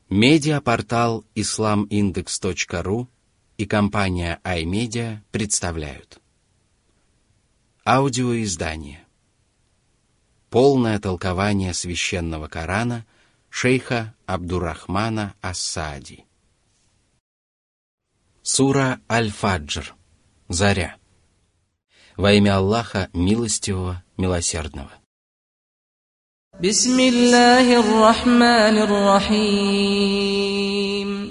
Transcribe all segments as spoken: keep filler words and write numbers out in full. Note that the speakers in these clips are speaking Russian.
Медиапортал ислам индекс точка ру и компания iMedia представляют аудиоиздание «Полное толкование священного Корана» шейха Абдуррахмана ас-Саади. Сура Аль-Фаджр. Заря. Во имя Аллаха Милостивого, Милосердного. Бисмиллахир рахманир рахим.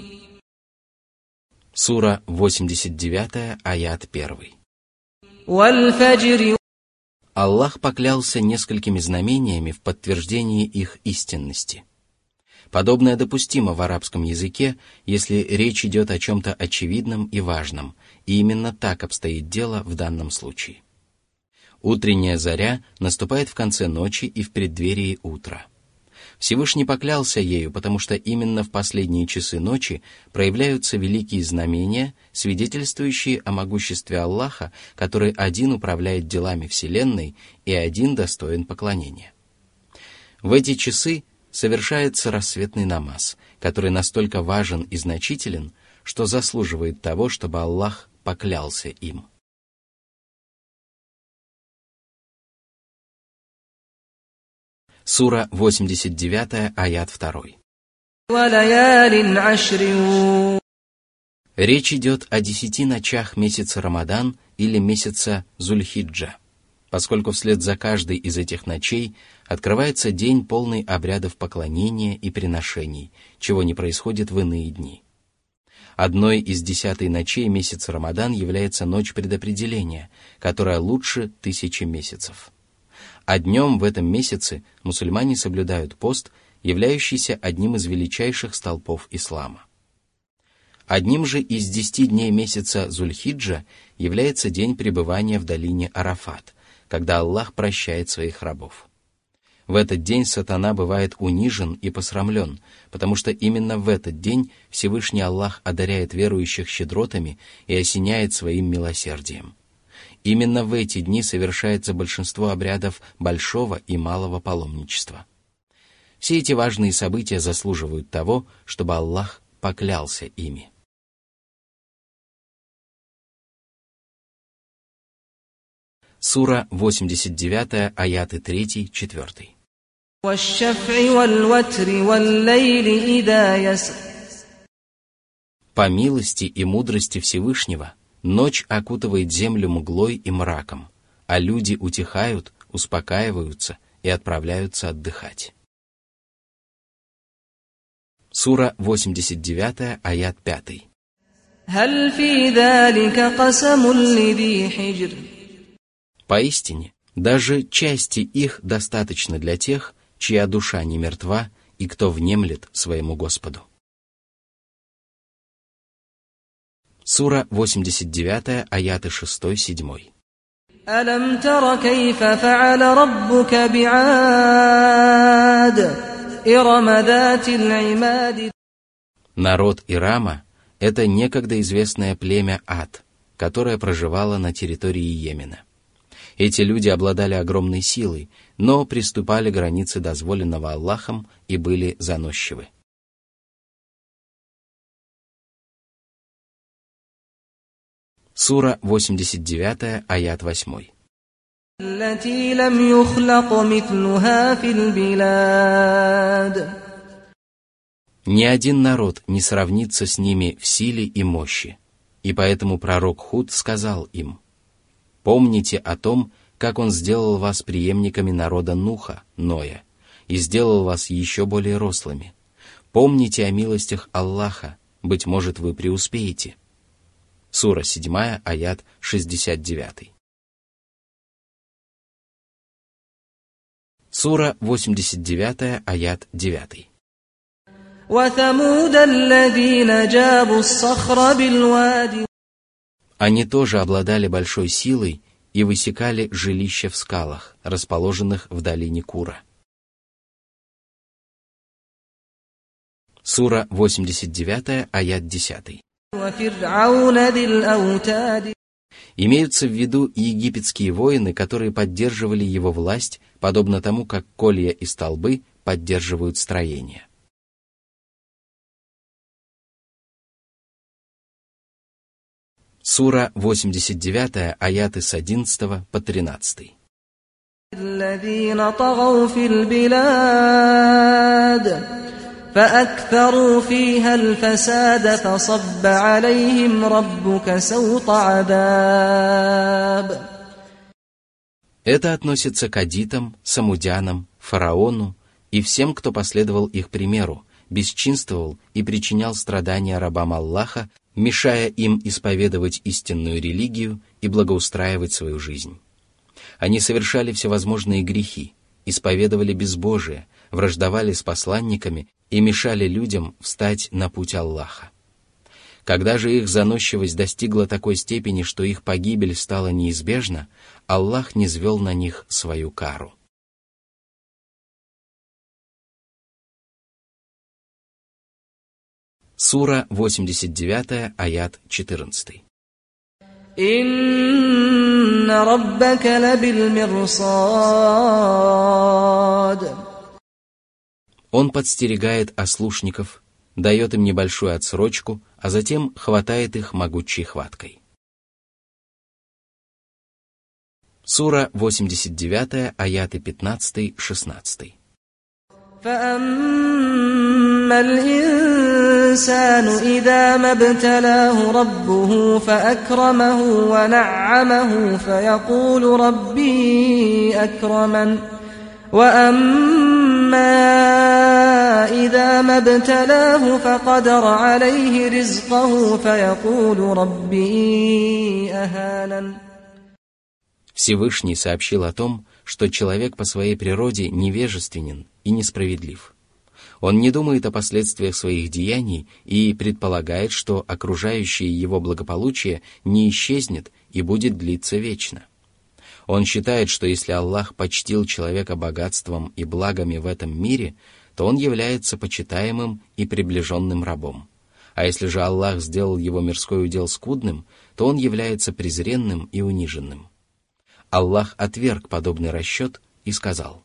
Сура восемьдесят девять, аят один. Валь-фаджри. Аллах поклялся несколькими знамениями в подтверждении их истинности. Подобное допустимо в арабском языке, если речь идет о чем-то очевидном и важном, и именно так обстоит дело в данном случае. Утренняя заря наступает в конце ночи и в преддверии утра. Всевышний поклялся ею, потому что именно в последние часы ночи проявляются великие знамения, свидетельствующие о могуществе Аллаха, который один управляет делами Вселенной и один достоин поклонения. В эти часы совершается рассветный намаз, который настолько важен и значителен, что заслуживает того, чтобы Аллах поклялся им. Сура восемьдесят девять, аят два. Речь идет о десяти ночах месяца Рамадан или месяца Зуль-Хиджа, поскольку вслед за каждой из этих ночей открывается день, полный обрядов поклонения и приношений, чего не происходит в иные дни. Одной из десятой ночей месяца Рамадан является ночь предопределения, которая лучше тысячи месяцев. А днем в этом месяце мусульмане соблюдают пост, являющийся одним из величайших столпов ислама. Одним же из десяти дней месяца Зуль-Хиджа является день пребывания в долине Арафат, когда Аллах прощает своих рабов. В этот день сатана бывает унижен и посрамлен, потому что именно в этот день Всевышний Аллах одаряет верующих щедротами и осеняет своим милосердием. Именно в эти дни совершается большинство обрядов большого и малого паломничества. Все эти важные события заслуживают того, чтобы Аллах поклялся ими. Сура восемьдесят девять, аяты три, четыре. По милости и мудрости Всевышнего ночь окутывает землю мглой и мраком, а люди утихают, успокаиваются и отправляются отдыхать. Сура восемьдесят девять, аят пять. Поистине, даже части их достаточно для тех, чья душа не мертва и кто внемлет своему Господу. Сура восемьдесят девять, аяты шесть, семь. Алам тара кайфа фа'аля раббука би'ад, ирама датил имад. Народ Ирама — это некогда известное племя Ад, которое проживало на территории Йемена. Эти люди обладали огромной силой, но приступали границы дозволенного Аллахом и были заносчивы. Сура восемьдесят девять, аят восемь. Ни один народ не сравнится с ними в силе и мощи, и поэтому пророк Худ сказал им: «Помните о том, как он сделал вас преемниками народа Нуха, Ноя, и сделал вас еще более рослыми. Помните о милостях Аллаха, быть может, вы преуспеете». Сура семь, аят шестьдесят девять. Сура восемьдесят девять, аят девять. Они тоже обладали большой силой и высекали жилища в скалах, расположенных в долине Кура. Сура восемьдесят девять, аят десять. Имеются в виду и египетские воины, которые поддерживали его власть, подобно тому, как колья и столбы поддерживают строение. Сура восемьдесят девять, аяты с одиннадцатого по тринадцатый. الذين طغوا في البلاد فأكثروا فيها الفساد فصب عليهم ربك سوط عذاب. Это относится к адитам, самудянам, фараону и всем, кто последовал их примеру, бесчинствовал и причинял страдания рабам Аллаха, мешая им исповедовать истинную религию и благоустраивать свою жизнь. Они совершали всевозможные грехи, исповедовали безбожие, враждовали с посланниками и мешали людям встать на путь Аллаха. Когда же их заносчивость достигла такой степени, что их погибель стала неизбежна, Аллах низвел на них свою кару. Сура восемьдесят девять, аят четырнадцатый. «Инна раббака лабил мирсад». Он подстерегает ослушников, дает им небольшую отсрочку, а затем хватает их могучей хваткой. Сура восемьдесят девять, аяты пятнадцатый-шестнадцатый. فأما الإنسان إذا ما ابتلاه ربه فأكرمه ونعمه فيقول ربي أكرمن وأما إذا ما ابتلاه فقدر عليه رزقه فيقول ربي أهانن. Всевышний сообщил о том, что человек по своей природе невежественен и несправедлив. Он не думает о последствиях своих деяний и предполагает, что окружающее его благополучие не исчезнет и будет длиться вечно. Он считает, что если Аллах почтил человека богатством и благами в этом мире, то он является почитаемым и приближенным рабом. А если же Аллах сделал его мирской удел скудным, то он является презренным и униженным. Аллах отверг подобный расчет и сказал: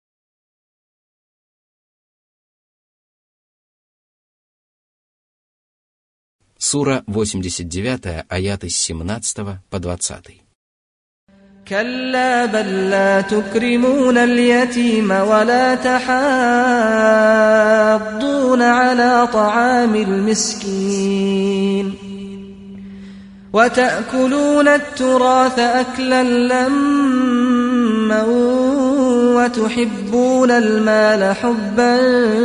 Сура восемьдесят девять, аяты с семнадцатого по двадцатый. كلا بل لا تكرمون اليتيم ولا تحاضون على طعام المسكين وتأكلون التراث أكلا لما وتحبون المال حبا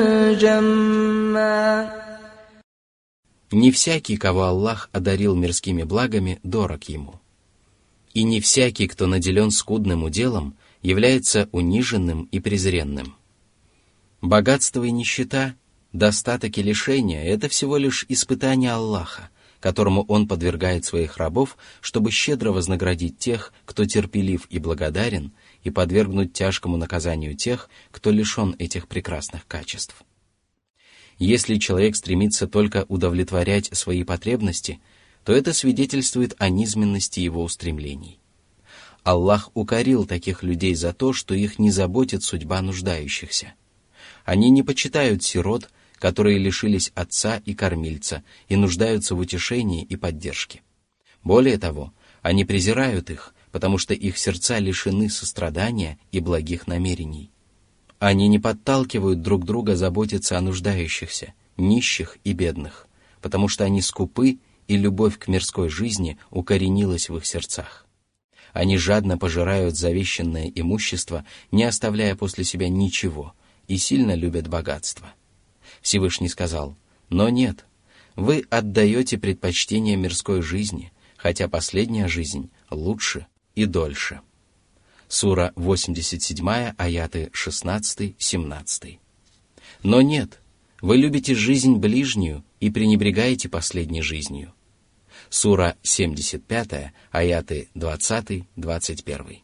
جما. Не всякий, кого Аллах одарил мирскими благами, дорог ему. И не всякий, кто наделен скудным уделом, является униженным и презренным. Богатство и нищета, достаток и лишения – это всего лишь испытание Аллаха, которому Он подвергает своих рабов, чтобы щедро вознаградить тех, кто терпелив и благодарен, и подвергнуть тяжкому наказанию тех, кто лишен этих прекрасных качеств. Если человек стремится только удовлетворять свои потребности, то это свидетельствует о низменности его устремлений. Аллах укорил таких людей за то, что их не заботит судьба нуждающихся. Они не почитают сирот, которые лишились отца и кормильца и нуждаются в утешении и поддержке. Более того, они презирают их, потому что их сердца лишены сострадания и благих намерений. Они не подталкивают друг друга заботиться о нуждающихся, нищих и бедных, потому что они скупы, и любовь к мирской жизни укоренилась в их сердцах. Они жадно пожирают завещанное имущество, не оставляя после себя ничего, и сильно любят богатство. Всевышний сказал: «Но нет, вы отдаете предпочтение мирской жизни, хотя последняя жизнь лучше и дольше». Сура восемьдесят семь, аяты шестнадцатый-семнадцатый. «Но нет, вы любите жизнь ближнюю и пренебрегаете последней жизнью». Сура семьдесят пять, аяты двадцать-двадцать один.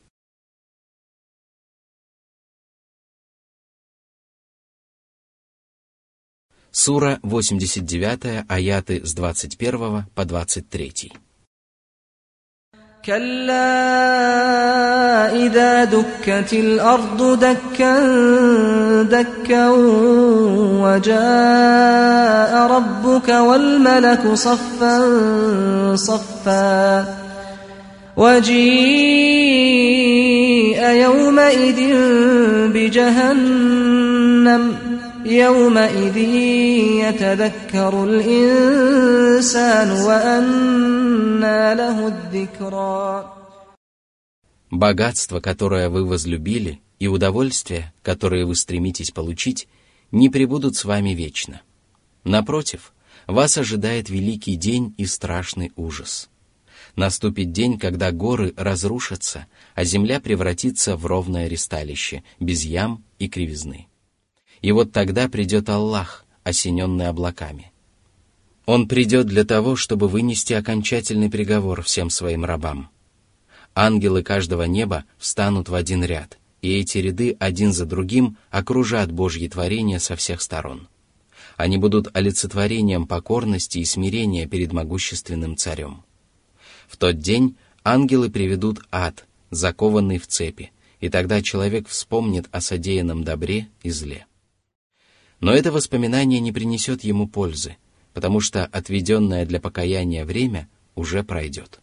Сура восемьдесят девять, аяты с двадцать первого по двадцать третий. كلا إذا دكت الأرض دكا دكا وجاء ربك والملك صفا صفا وجيء يومئذ بجهنم يومئذ يتذكر الإنسان وأنى له الذكرى. Богатство, которое вы возлюбили, и удовольствие, которое вы стремитесь получить, не пребудут с вами вечно. Напротив, вас ожидает великий день и страшный ужас. Наступит день, когда горы разрушатся, а земля превратится в ровное ристалище, без ям и кривизны. И вот тогда придет Аллах, осененный облаками. Он придет для того, чтобы вынести окончательный приговор всем своим рабам. Ангелы каждого неба встанут в один ряд, и эти ряды один за другим окружат Божьи творения со всех сторон. Они будут олицетворением покорности и смирения перед могущественным царем. В тот день ангелы приведут ад, закованный в цепи, и тогда человек вспомнит о содеянном добре и зле. Но это воспоминание не принесет ему пользы, потому что отведенное для покаяния время уже пройдет.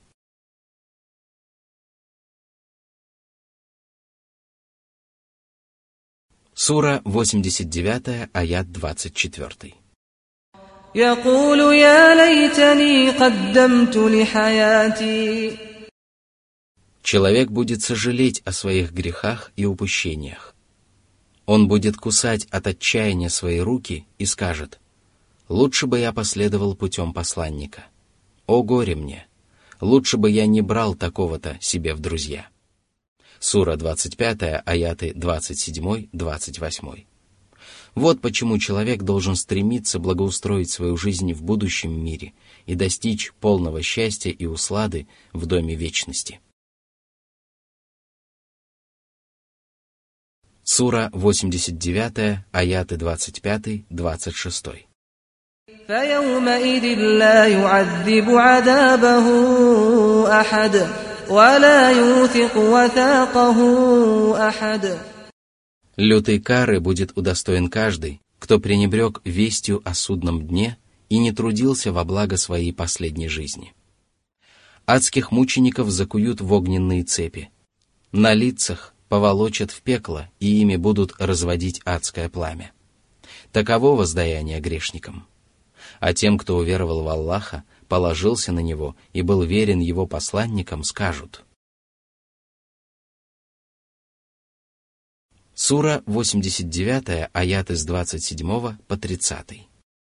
Сура восемьдесят девять, аят двадцать четыре. يقول يا ليتني قدمت لحياتي. Человек будет сожалеть о своих грехах и упущениях. Он будет кусать от отчаяния свои руки и скажет: «Лучше бы я последовал путем посланника. О горе мне! Лучше бы я не брал такого-то себе в друзья». Сура двадцать пять, аяты двадцать семь двадцать восемь. Вот почему человек должен стремиться благоустроить свою жизнь в будущем мире и достичь полного счастья и услады в доме вечности. Сура восемьдесят девять, аяты двадцать пять двадцать шесть. فيومئذ لا يعذب عذابه أحد ولا يوثق وثاقه أحد. Лютой кары будет удостоен каждый, кто пренебрег вестью о судном дне и не трудился во благо своей последней жизни. Адских мучеников закуют в огненные цепи. На лицах поволочат в пекло, и ими будут разводить адское пламя. Таково воздаяние грешникам. А тем, кто уверовал в Аллаха, положился на Него и был верен Его посланникам, скажут. Сура восемьдесят девять, аяты с двадцать семь по тридцать.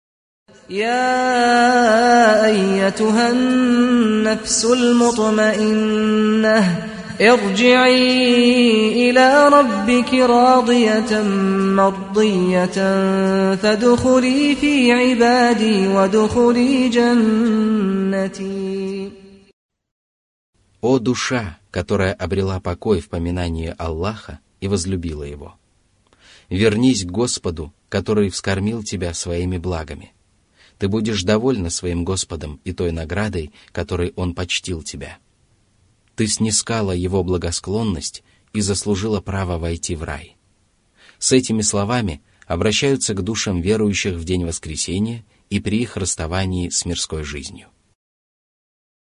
يا أيتها النفس المطمئنة ارجعي إلى ربك راضية مرضية فادخلي في عبادي وادخلي جنتي. О душа, которая обрела покой в поминании Аллаха и возлюбила Его! Вернись к Господу, который вскормил тебя своими благами. Ты будешь довольна своим Господом и той наградой, которой Он почтил тебя. Ты снискала Его благосклонность и заслужила право войти в рай. С этими словами обращаются к душам верующих в день воскресения и при их расставании с мирской жизнью.